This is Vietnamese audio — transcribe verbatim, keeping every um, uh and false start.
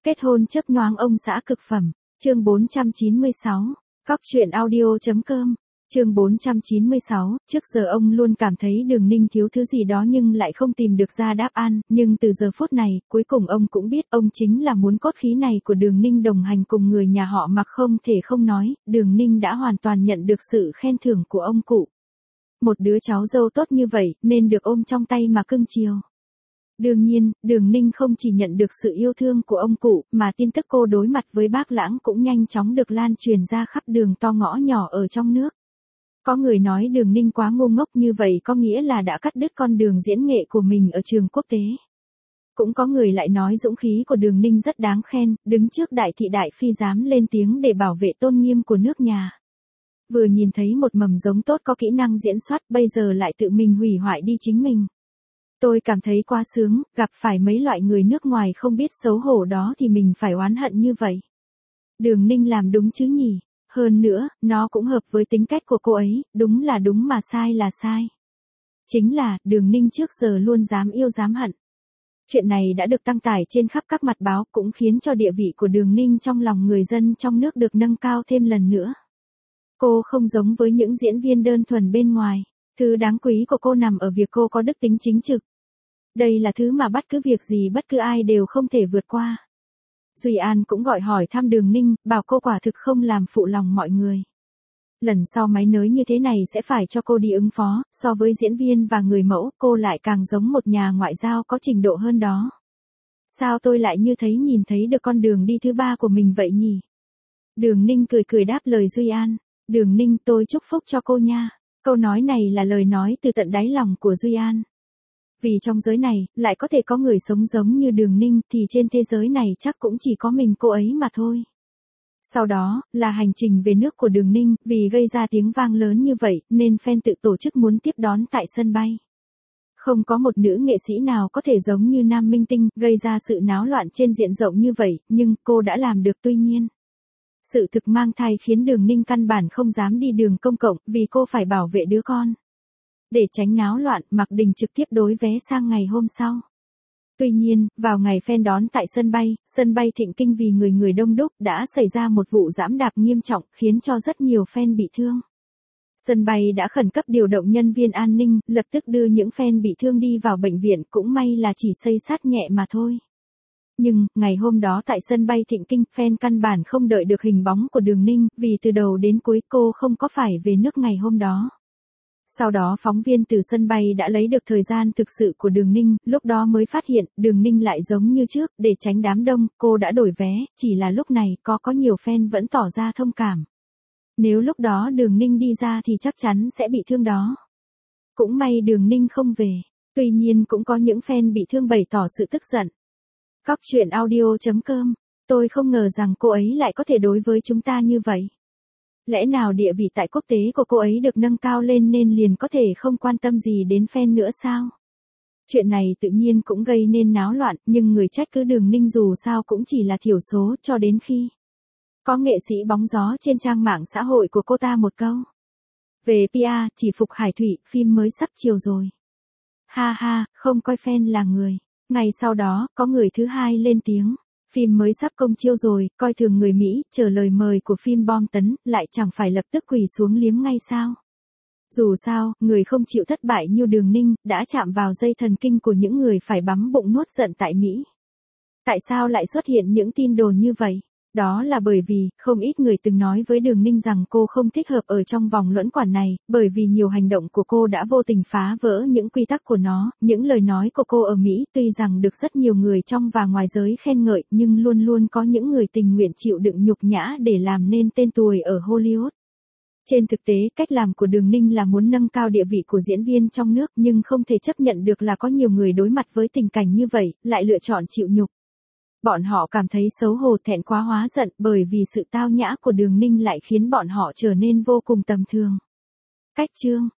Kết hôn chớp nhoáng ông xã cực phẩm, chương bốn trăm chín mươi sáu, cóc truyện audio.com, chương bốn trăm chín mươi sáu, trước giờ ông luôn cảm thấy Đường Ninh thiếu thứ gì đó nhưng lại không tìm được ra đáp án, nhưng từ giờ phút này, cuối cùng ông cũng biết ông chính là muốn cốt khí này của Đường Ninh đồng hành cùng người nhà họ Mặc không thể không nói, Đường Ninh đã hoàn toàn nhận được sự khen thưởng của ông cụ. Một đứa cháu dâu tốt như vậy, nên được ôm trong tay mà cưng chiều. Đương nhiên, Đường Ninh không chỉ nhận được sự yêu thương của ông cụ, mà tin tức cô đối mặt với Bác Lãng cũng nhanh chóng được lan truyền ra khắp đường to ngõ nhỏ ở trong nước. Có người nói Đường Ninh quá ngu ngốc như vậy có nghĩa là đã cắt đứt con đường diễn nghệ của mình ở trường quốc tế. Cũng có người lại nói dũng khí của Đường Ninh rất đáng khen, đứng trước đại thị đại phi dám lên tiếng để bảo vệ tôn nghiêm của nước nhà. Vừa nhìn thấy một mầm giống tốt có kỹ năng diễn xuất, bây giờ lại tự mình hủy hoại đi chính mình. Tôi cảm thấy quá sướng, gặp phải mấy loại người nước ngoài không biết xấu hổ đó thì mình phải oán hận như vậy. Đường Ninh làm đúng chứ nhỉ, hơn nữa, nó cũng hợp với tính cách của cô ấy, đúng là đúng mà sai là sai. Chính là, Đường Ninh trước giờ luôn dám yêu dám hận. Chuyện này đã được đăng tải trên khắp các mặt báo cũng khiến cho địa vị của Đường Ninh trong lòng người dân trong nước được nâng cao thêm lần nữa. Cô không giống với những diễn viên đơn thuần bên ngoài. Thứ đáng quý của cô nằm ở việc cô có đức tính chính trực. Đây là thứ mà bất cứ việc gì bất cứ ai đều không thể vượt qua. Duy An cũng gọi hỏi thăm Đường Ninh, bảo cô quả thực không làm phụ lòng mọi người. Lần sau máy nới như thế này sẽ phải cho cô đi ứng phó, so với diễn viên và người mẫu, cô lại càng giống một nhà ngoại giao có trình độ hơn đó. Sao tôi lại như thấy nhìn thấy được con đường đi thứ ba của mình vậy nhỉ? Đường Ninh cười cười đáp lời Duy An. Đường Ninh, tôi chúc phúc cho cô nha. Câu nói này là lời nói từ tận đáy lòng của Duy An. Vì trong giới này, lại có thể có người sống giống như Đường Ninh thì trên thế giới này chắc cũng chỉ có mình cô ấy mà thôi. Sau đó, là hành trình về nước của Đường Ninh, vì gây ra tiếng vang lớn như vậy, nên fan tự tổ chức muốn tiếp đón tại sân bay. Không có một nữ nghệ sĩ nào có thể giống như nam minh tinh, gây ra sự náo loạn trên diện rộng như vậy, nhưng cô đã làm được tuy nhiên. Sự thực mang thai khiến Đường Ninh căn bản không dám đi đường công cộng vì cô phải bảo vệ đứa con. Để tránh náo loạn, Mạc Đình trực tiếp đối vé sang ngày hôm sau. Tuy nhiên, vào ngày fan đón tại sân bay, sân bay Thịnh Kinh vì người người đông đúc đã xảy ra một vụ giẫm đạp nghiêm trọng khiến cho rất nhiều fan bị thương. Sân bay đã khẩn cấp điều động nhân viên an ninh, lập tức đưa những fan bị thương đi vào bệnh viện, cũng may là chỉ xây xát nhẹ mà thôi. Nhưng, ngày hôm đó tại sân bay Thịnh Kinh, fan căn bản không đợi được hình bóng của Đường Ninh, vì từ đầu đến cuối cô không có phải về nước ngày hôm đó. Sau đó phóng viên từ sân bay đã lấy được thời gian thực sự của Đường Ninh, lúc đó mới phát hiện, Đường Ninh lại giống như trước, để tránh đám đông, cô đã đổi vé, chỉ là lúc này có có nhiều fan vẫn tỏ ra thông cảm. Nếu lúc đó Đường Ninh đi ra thì chắc chắn sẽ bị thương đó. Cũng may Đường Ninh không về, tuy nhiên cũng có những fan bị thương bày tỏ sự tức giận. Cóc truyện audio.com, tôi không ngờ rằng cô ấy lại có thể đối với chúng ta như vậy. Lẽ nào địa vị tại quốc tế của cô ấy được nâng cao lên nên liền có thể không quan tâm gì đến fan nữa sao? Chuyện này tự nhiên cũng gây nên náo loạn, nhưng người trách cứ Đường Ninh dù sao cũng chỉ là thiểu số cho đến khi có nghệ sĩ bóng gió trên trang mạng xã hội của cô ta một câu. Về pê e, chỉ phục Hải Thụy, phim mới sắp chiều rồi. Ha ha, không coi fan là người. Ngày sau đó, có người thứ hai lên tiếng. Phim mới sắp công chiếu rồi, coi thường người Mỹ, chờ lời mời của phim bom tấn, lại chẳng phải lập tức quỳ xuống liếm ngay sao. Dù sao, người không chịu thất bại như Đường Ninh, đã chạm vào dây thần kinh của những người phải bắm bụng nuốt giận tại Mỹ. Tại sao lại xuất hiện những tin đồn như vậy? Đó là bởi vì, không ít người từng nói với Đường Ninh rằng cô không thích hợp ở trong vòng luẩn quẩn này, bởi vì nhiều hành động của cô đã vô tình phá vỡ những quy tắc của nó, những lời nói của cô ở Mỹ tuy rằng được rất nhiều người trong và ngoài giới khen ngợi, nhưng luôn luôn có những người tình nguyện chịu đựng nhục nhã để làm nên tên tuổi ở Hollywood. Trên thực tế, cách làm của Đường Ninh là muốn nâng cao địa vị của diễn viên trong nước nhưng không thể chấp nhận được là có nhiều người đối mặt với tình cảnh như vậy, lại lựa chọn chịu nhục. Bọn họ cảm thấy xấu hổ thẹn quá hóa giận bởi vì sự tao nhã của Đường Ninh lại khiến bọn họ trở nên vô cùng tầm thường. Cách chương